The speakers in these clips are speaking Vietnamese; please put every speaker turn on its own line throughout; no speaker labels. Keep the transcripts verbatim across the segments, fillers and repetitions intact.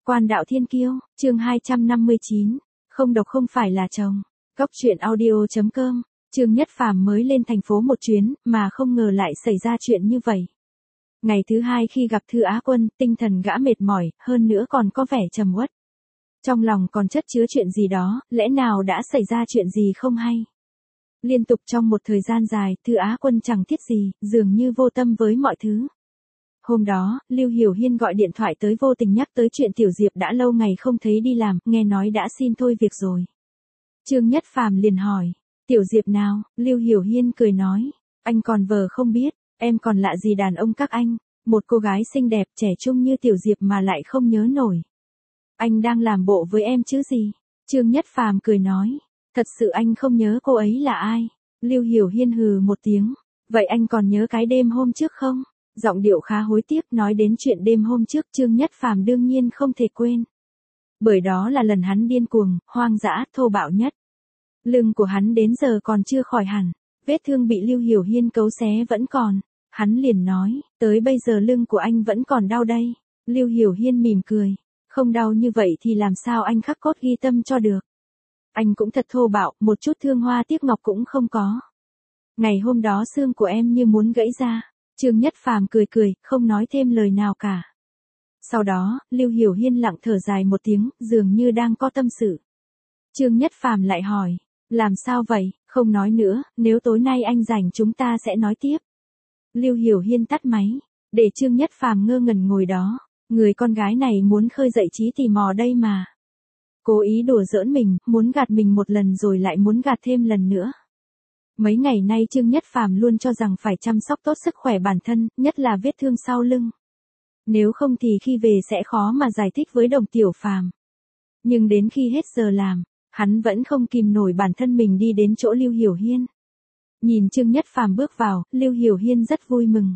Quan đạo thiên kiêu, chương hai trăm năm mươi chín, không độc không phải là chồng. Góc truyện audio chấm com, Trương Nhất Phàm mới lên thành phố một chuyến, mà không ngờ lại xảy ra chuyện như vậy. Ngày thứ hai khi gặp Thư Á Quân, tinh thần gã mệt mỏi, hơn nữa còn có vẻ trầm uất. Trong lòng còn chất chứa chuyện gì đó, lẽ nào đã xảy ra chuyện gì không hay. Liên tục trong một thời gian dài, Thư Á Quân chẳng thiết gì, dường như vô tâm với mọi thứ. Hôm đó, Lưu Hiểu Hiên gọi điện thoại tới vô tình nhắc tới chuyện Tiểu Diệp đã lâu ngày không thấy đi làm, nghe nói đã xin thôi việc rồi. Trương Nhất Phàm liền hỏi, Tiểu Diệp nào? Lưu Hiểu Hiên cười nói, anh còn vờ không biết, em còn lạ gì đàn ông các anh, một cô gái xinh đẹp trẻ trung như Tiểu Diệp mà lại không nhớ nổi. Anh đang làm bộ với em chứ gì? Trương Nhất Phàm cười nói, thật sự anh không nhớ cô ấy là ai? Lưu Hiểu Hiên hừ một tiếng, vậy anh còn nhớ cái đêm hôm trước không? Giọng điệu khá hối tiếc nói đến chuyện đêm hôm trước Trương Nhất Phàm đương nhiên không thể quên. Bởi đó là lần hắn điên cuồng, hoang dã, thô bạo nhất. Lưng của hắn đến giờ còn chưa khỏi hẳn, vết thương bị Lưu Hiểu Hiên cấu xé vẫn còn. Hắn liền nói, tới bây giờ lưng của anh vẫn còn đau đây. Lưu Hiểu Hiên mỉm cười, không đau như vậy thì làm sao anh khắc cốt ghi tâm cho được. Anh cũng thật thô bạo, một chút thương hoa tiếc ngọc cũng không có. Ngày hôm đó xương của em như muốn gãy ra. Trương Nhất Phàm cười cười, không nói thêm lời nào cả. Sau đó, Lưu Hiểu Hiên lặng thở dài một tiếng, dường như đang có tâm sự. Trương Nhất Phàm lại hỏi, làm sao vậy, không nói nữa, nếu tối nay anh rảnh chúng ta sẽ nói tiếp. Lưu Hiểu Hiên tắt máy, để Trương Nhất Phàm ngơ ngẩn ngồi đó, người con gái này muốn khơi dậy trí tò mò đây mà. Cố ý đùa giỡn mình, muốn gạt mình một lần rồi lại muốn gạt thêm lần nữa. Mấy ngày nay Trương Nhất Phàm luôn cho rằng phải chăm sóc tốt sức khỏe bản thân, nhất là vết thương sau lưng. Nếu không thì khi về sẽ khó mà giải thích với Đồng Tiểu Phàm. Nhưng đến khi hết giờ làm, hắn vẫn không kìm nổi bản thân mình đi đến chỗ Lưu Hiểu Hiên. Nhìn Trương Nhất Phàm bước vào, Lưu Hiểu Hiên rất vui mừng.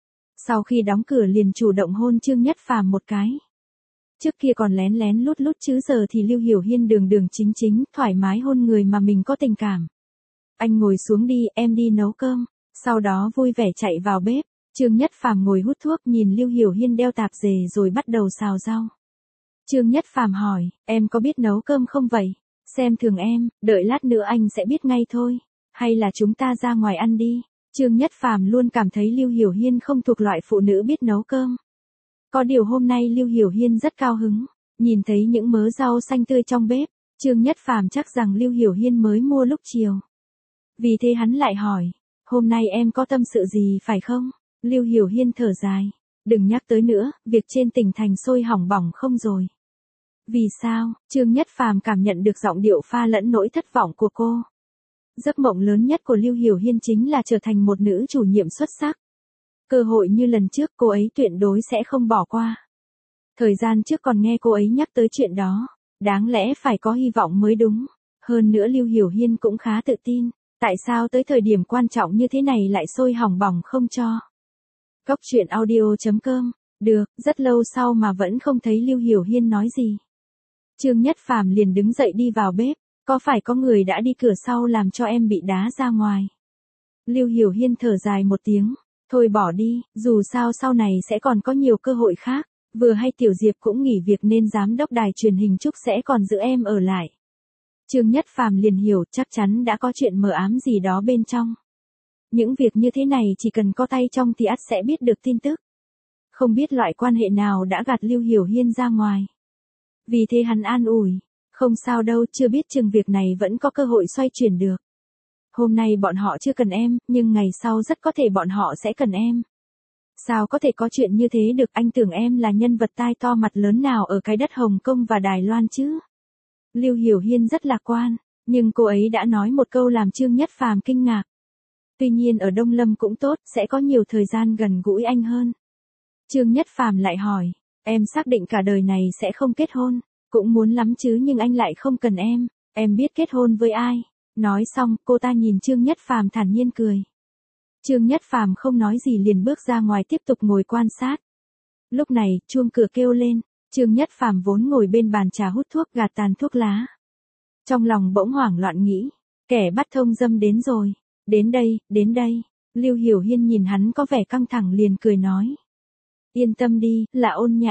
Sau khi đóng cửa liền chủ động hôn Trương Nhất Phàm một cái. Trước kia còn lén lén lút lút chứ giờ thì Lưu Hiểu Hiên đường đường chính chính, thoải mái hôn người mà mình có tình cảm. Anh ngồi xuống đi, em đi nấu cơm. Sau đó vui vẻ chạy vào bếp. Trương Nhất Phàm ngồi hút thuốc nhìn Lưu Hiểu Hiên đeo tạp dề rồi bắt đầu xào rau. Trương Nhất Phàm hỏi, em có biết nấu cơm không vậy? Xem thường em, đợi lát nữa anh sẽ biết ngay thôi. Hay là chúng ta ra ngoài ăn đi? Trương Nhất Phàm luôn cảm thấy Lưu Hiểu Hiên không thuộc loại phụ nữ biết nấu cơm. Có điều hôm nay Lưu Hiểu Hiên rất cao hứng. Nhìn thấy những mớ rau xanh tươi trong bếp, Trương Nhất Phàm chắc rằng Lưu Hiểu Hiên mới mua lúc chiều. Vì thế hắn lại hỏi, hôm nay em có tâm sự gì phải không? Lưu Hiểu Hiên thở dài, đừng nhắc tới nữa, việc trên tỉnh thành sôi hỏng bỏng không rồi. Vì sao? Trương Nhất Phàm cảm nhận được giọng điệu pha lẫn nỗi thất vọng của cô. Giấc mộng lớn nhất của Lưu Hiểu Hiên chính là trở thành một nữ chủ nhiệm xuất sắc. Cơ hội như lần trước cô ấy tuyệt đối sẽ không bỏ qua. Thời gian trước còn nghe cô ấy nhắc tới chuyện đó, đáng lẽ phải có hy vọng mới đúng. Hơn nữa Lưu Hiểu Hiên cũng khá tự tin. Tại sao tới thời điểm quan trọng như thế này lại sôi hỏng bỏng không cho? Góc truyện audio chấm com, được, rất lâu sau mà vẫn không thấy Lưu Hiểu Hiên nói gì. Trương Nhất Phàm liền đứng dậy đi vào bếp, có phải có người đã đi cửa sau làm cho em bị đá ra ngoài? Lưu Hiểu Hiên thở dài một tiếng, thôi bỏ đi, dù sao sau này sẽ còn có nhiều cơ hội khác, vừa hay Tiểu Diệp cũng nghỉ việc nên giám đốc đài truyền hình Trúc sẽ còn giữ em ở lại. Trương Nhất Phàm liền hiểu chắc chắn đã có chuyện mờ ám gì đó bên trong. Những việc như thế này chỉ cần có tay trong thì ắt sẽ biết được tin tức. Không biết loại quan hệ nào đã gạt Lưu Hiểu Hiên ra ngoài. Vì thế hắn an ủi, không sao đâu, chưa biết chừng việc này vẫn có cơ hội xoay chuyển được. Hôm nay bọn họ chưa cần em, nhưng ngày sau rất có thể bọn họ sẽ cần em. Sao có thể có chuyện như thế được, anh tưởng em là nhân vật tai to mặt lớn nào ở cái đất Hồng Kông và Đài Loan chứ? Lưu Hiểu Hiên rất lạc quan, nhưng cô ấy đã nói một câu làm Trương Nhất Phàm kinh ngạc. Tuy nhiên ở Đông Lâm cũng tốt, sẽ có nhiều thời gian gần gũi anh hơn. Trương Nhất Phàm lại hỏi, em xác định cả đời này sẽ không kết hôn, cũng muốn lắm chứ nhưng anh lại không cần em, em biết kết hôn với ai? Nói xong, cô ta nhìn Trương Nhất Phàm thản nhiên cười. Trương Nhất Phàm không nói gì liền bước ra ngoài tiếp tục ngồi quan sát. Lúc này, chuông cửa kêu lên. Trương Nhất Phàm vốn ngồi bên bàn trà hút thuốc gạt tàn thuốc lá. Trong lòng bỗng hoảng loạn nghĩ, kẻ bắt thông dâm đến rồi, đến đây, đến đây. Lưu Hiểu Hiên nhìn hắn có vẻ căng thẳng liền cười nói. Yên tâm đi, là Ôn Nhã.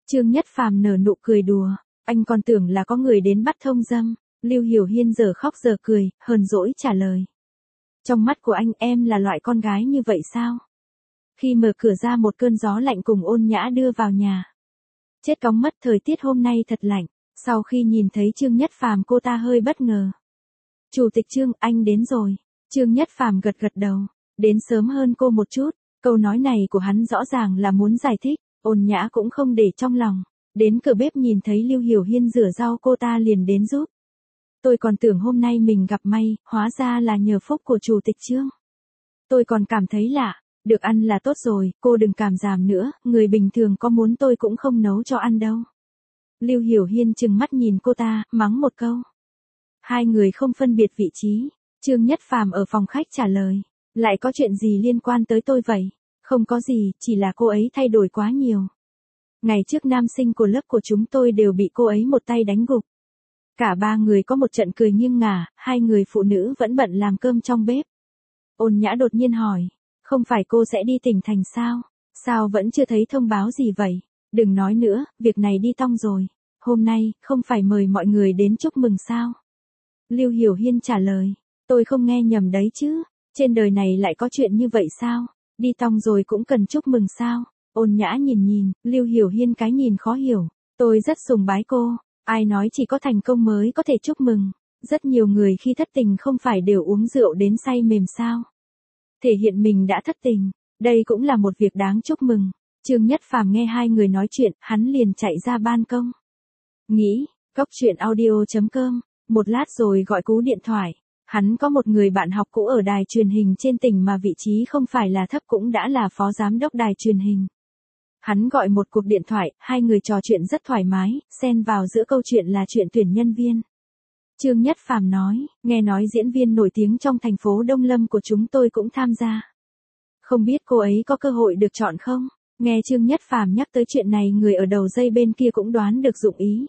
Trương Nhất Phàm nở nụ cười đùa, anh còn tưởng là có người đến bắt thông dâm. Lưu Hiểu Hiên giờ khóc giờ cười, hờn dỗi trả lời. Trong mắt của anh em là loại con gái như vậy sao? Khi mở cửa ra một cơn gió lạnh cùng Ôn Nhã đưa vào nhà. Chết cóng mất, thời tiết hôm nay thật lạnh. Sau khi nhìn thấy Trương Nhất Phàm cô ta hơi bất ngờ. Chủ tịch Trương, anh đến rồi. Trương Nhất Phàm gật gật đầu. Đến sớm hơn cô một chút. Câu nói này của hắn rõ ràng là muốn giải thích. Ôn Nhã cũng không để trong lòng. Đến cửa bếp nhìn thấy Lưu Hiểu Hiên rửa rau cô ta liền đến giúp. Tôi còn tưởng hôm nay mình gặp may, hóa ra là nhờ phúc của Chủ tịch Trương. Tôi còn cảm thấy lạ. Được ăn là tốt rồi, cô đừng cảm giảm nữa, người bình thường có muốn tôi cũng không nấu cho ăn đâu. Lưu Hiểu Hiên trừng mắt nhìn cô ta, mắng một câu. Hai người không phân biệt vị trí. Trương Nhất Phàm ở phòng khách trả lời. Lại có chuyện gì liên quan tới tôi vậy? Không có gì, chỉ là cô ấy thay đổi quá nhiều. Ngày trước nam sinh của lớp của chúng tôi đều bị cô ấy một tay đánh gục. Cả ba người có một trận cười nghiêng ngả, hai người phụ nữ vẫn bận làm cơm trong bếp. Ôn Nhã đột nhiên hỏi. Không phải cô sẽ đi tỉnh thành sao? Sao vẫn chưa thấy thông báo gì vậy? Đừng nói nữa, việc này đi tong rồi. Hôm nay, không phải mời mọi người đến chúc mừng sao? Lưu Hiểu Hiên trả lời. Tôi không nghe nhầm đấy chứ. Trên đời này lại có chuyện như vậy sao? Đi tong rồi cũng cần chúc mừng sao? Ôn Nhã nhìn nhìn, Lưu Hiểu Hiên cái nhìn khó hiểu. Tôi rất sùng bái cô. Ai nói chỉ có thành công mới có thể chúc mừng. Rất nhiều người khi thất tình không phải đều uống rượu đến say mềm sao? Thể hiện mình đã thất tình, đây cũng là một việc đáng chúc mừng. Trương Nhất Phàm nghe hai người nói chuyện, hắn liền chạy ra ban công. Nghĩ, cốc truyện audio chấm com, một lát rồi gọi cú điện thoại. Hắn có một người bạn học cũ ở đài truyền hình trên tỉnh mà vị trí không phải là thấp cũng đã là phó giám đốc đài truyền hình. Hắn gọi một cuộc điện thoại, hai người trò chuyện rất thoải mái, xen vào giữa câu chuyện là chuyện tuyển nhân viên. Trương Nhất Phàm nói, nghe nói diễn viên nổi tiếng trong thành phố Đông Lâm của chúng tôi cũng tham gia. Không biết cô ấy có cơ hội được chọn không? Nghe Trương Nhất Phàm nhắc tới chuyện này, người ở đầu dây bên kia cũng đoán được dụng ý.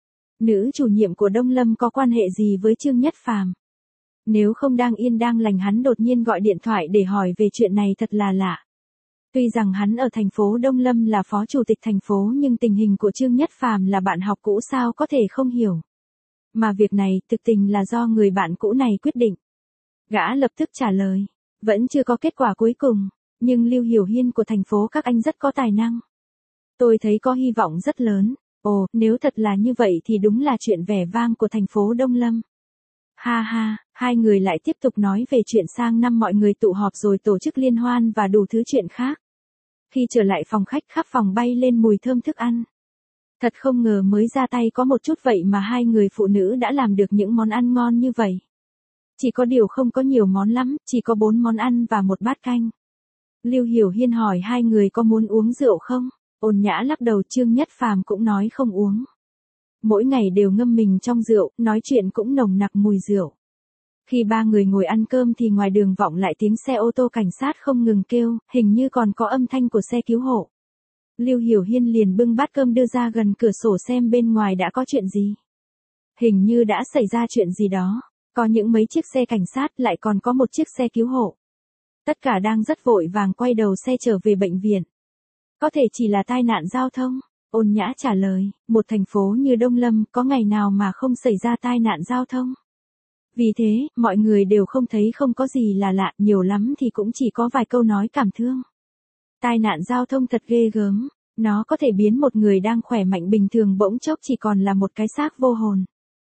Nữ chủ nhiệm của Đông Lâm có quan hệ gì với Trương Nhất Phàm? Nếu không đang yên đang lành hắn đột nhiên gọi điện thoại để hỏi về chuyện này thật là lạ. Tuy rằng hắn ở thành phố Đông Lâm là phó chủ tịch thành phố nhưng tình hình của Trương Nhất Phàm là bạn học cũ sao có thể không hiểu. Mà việc này thực tình là do người bạn cũ này quyết định. Gã lập tức trả lời. Vẫn chưa có kết quả cuối cùng. Nhưng Lưu Hiểu Hiên của thành phố các anh rất có tài năng. Tôi thấy có hy vọng rất lớn. Ồ, nếu thật là như vậy thì đúng là chuyện vẻ vang của thành phố Đông Lâm. Ha ha, hai người lại tiếp tục nói về chuyện sang năm mọi người tụ họp rồi tổ chức liên hoan và đủ thứ chuyện khác. Khi trở lại phòng khách khắp phòng bay lên mùi thơm thức ăn. Thật không ngờ mới ra tay có một chút vậy mà hai người phụ nữ đã làm được những món ăn ngon như vậy. Chỉ có điều không có nhiều món lắm, chỉ có bốn món ăn và một bát canh. Lưu Hiểu Hiên hỏi hai người có muốn uống rượu không? Ôn Nhã lắc đầu. Trương Nhất Phàm cũng nói không uống. Mỗi ngày đều ngâm mình trong rượu, nói chuyện cũng nồng nặc mùi rượu. Khi ba người ngồi ăn cơm thì ngoài đường vọng lại tiếng xe ô tô cảnh sát không ngừng kêu, hình như còn có âm thanh của xe cứu hộ. Lưu Hiểu Hiên liền bưng bát cơm đưa ra gần cửa sổ xem bên ngoài đã có chuyện gì. Hình như đã xảy ra chuyện gì đó. Có những mấy chiếc xe cảnh sát lại còn có một chiếc xe cứu hộ. Tất cả đang rất vội vàng quay đầu xe trở về bệnh viện. Có thể chỉ là tai nạn giao thông. Ôn Nhã trả lời, một thành phố như Đông Lâm có ngày nào mà không xảy ra tai nạn giao thông. Vì thế, mọi người đều không thấy không có gì là lạ, nhiều lắm thì cũng chỉ có vài câu nói cảm thương. Tai nạn giao thông thật ghê gớm, nó có thể biến một người đang khỏe mạnh bình thường bỗng chốc chỉ còn là một cái xác vô hồn.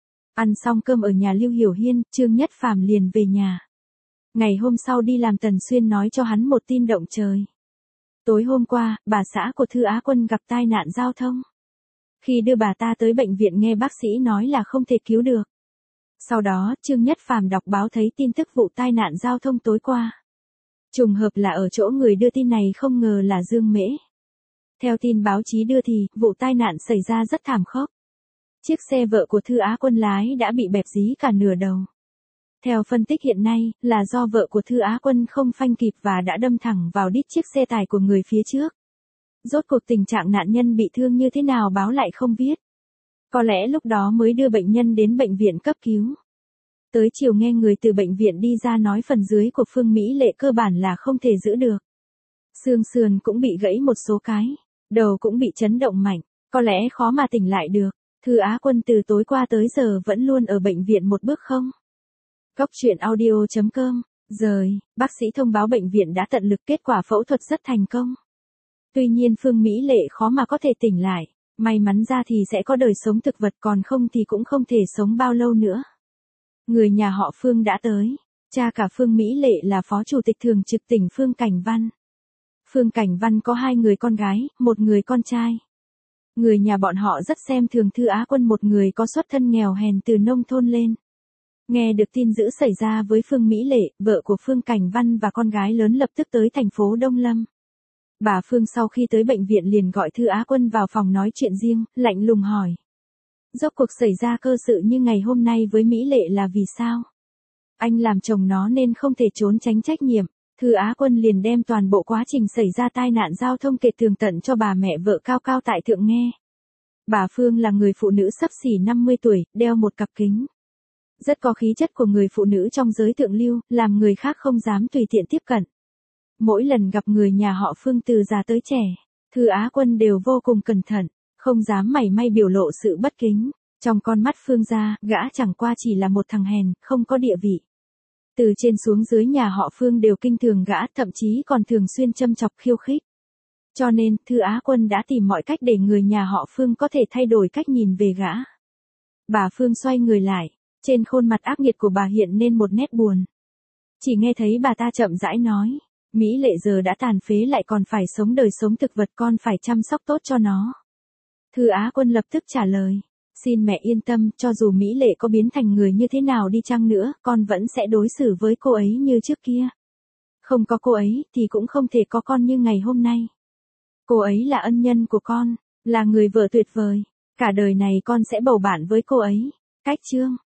Ăn xong cơm ở nhà Lưu Hiểu Hiên, Trương Nhất Phàm liền về nhà. Ngày hôm sau đi làm Tần Xuyên nói cho hắn một tin động trời. Tối hôm qua, bà xã của Thư Á Quân gặp tai nạn giao thông. Khi đưa bà ta tới bệnh viện nghe bác sĩ nói là không thể cứu được. Sau đó, Trương Nhất Phàm đọc báo thấy tin tức vụ tai nạn giao thông tối qua. Trùng hợp là ở chỗ người đưa tin này không ngờ là Dương Mễ. Theo tin báo chí đưa thì, vụ tai nạn xảy ra rất thảm khốc. Chiếc xe vợ của Thư Á Quân lái đã bị bẹp dí cả nửa đầu. Theo phân tích hiện nay, là do vợ của Thư Á Quân không phanh kịp và đã đâm thẳng vào đít chiếc xe tải của người phía trước. Rốt cuộc tình trạng nạn nhân bị thương như thế nào báo lại không viết. Có lẽ lúc đó mới đưa bệnh nhân đến bệnh viện cấp cứu. Tới chiều nghe người từ bệnh viện đi ra nói phần dưới của Phương Mỹ Lệ cơ bản là không thể giữ được. Xương sườn cũng bị gãy một số cái, đầu cũng bị chấn động mạnh. Có lẽ khó mà tỉnh lại được. Thư Á Quân từ tối qua tới giờ vẫn luôn ở bệnh viện một bước không. Góc truyện audio chấm com. Rời, bác sĩ thông báo bệnh viện đã tận lực, kết quả phẫu thuật rất thành công. Tuy nhiên Phương Mỹ Lệ khó mà có thể tỉnh lại. May mắn ra thì sẽ có đời sống thực vật, còn không thì cũng không thể sống bao lâu nữa. Người nhà họ Phương đã tới. Cha cả Phương Mỹ Lệ là Phó Chủ tịch Thường trực tỉnh Phương Cảnh Văn. Phương Cảnh Văn có hai người con gái, một người con trai. Người nhà bọn họ rất xem thường Thư Á Quân, một người có xuất thân nghèo hèn từ nông thôn lên. Nghe được tin dữ xảy ra với Phương Mỹ Lệ, vợ của Phương Cảnh Văn và con gái lớn lập tức tới thành phố Đông Lâm. Bà Phương sau khi tới bệnh viện liền gọi Thư Á Quân vào phòng nói chuyện riêng, lạnh lùng hỏi. Rốt cuộc xảy ra cơ sự như ngày hôm nay với Mỹ Lệ là vì sao? Anh làm chồng nó nên không thể trốn tránh trách nhiệm. Thư Á Quân liền đem toàn bộ quá trình xảy ra tai nạn giao thông kể tường tận cho bà mẹ vợ cao cao tại thượng nghe. Bà Phương là người phụ nữ xấp xỉ năm mươi tuổi, đeo một cặp kính. Rất có khí chất của người phụ nữ trong giới thượng lưu, làm người khác không dám tùy tiện tiếp cận. Mỗi lần gặp người nhà họ Phương từ già tới trẻ, Thư Á Quân đều vô cùng cẩn thận, không dám mảy may biểu lộ sự bất kính. Trong con mắt Phương gia, gã chẳng qua chỉ là một thằng hèn, không có địa vị. Từ trên xuống dưới nhà họ Phương đều kinh thường gã, thậm chí còn thường xuyên châm chọc khiêu khích. Cho nên, Thư Á Quân đã tìm mọi cách để người nhà họ Phương có thể thay đổi cách nhìn về gã. Bà Phương xoay người lại, trên khuôn mặt ác nghiệt của bà hiện lên một nét buồn. Chỉ nghe thấy bà ta chậm rãi nói, Mỹ Lệ giờ đã tàn phế lại còn phải sống đời sống thực vật, con phải chăm sóc tốt cho nó. Thư Á Quân lập tức trả lời, xin mẹ yên tâm, cho dù Mỹ Lệ có biến thành người như thế nào đi chăng nữa, con vẫn sẽ đối xử với cô ấy như trước kia. Không có cô ấy thì cũng không thể có con như ngày hôm nay. Cô ấy là ân nhân của con, là người vợ tuyệt vời. Cả đời này con sẽ bầu bạn với cô ấy. Cách chương.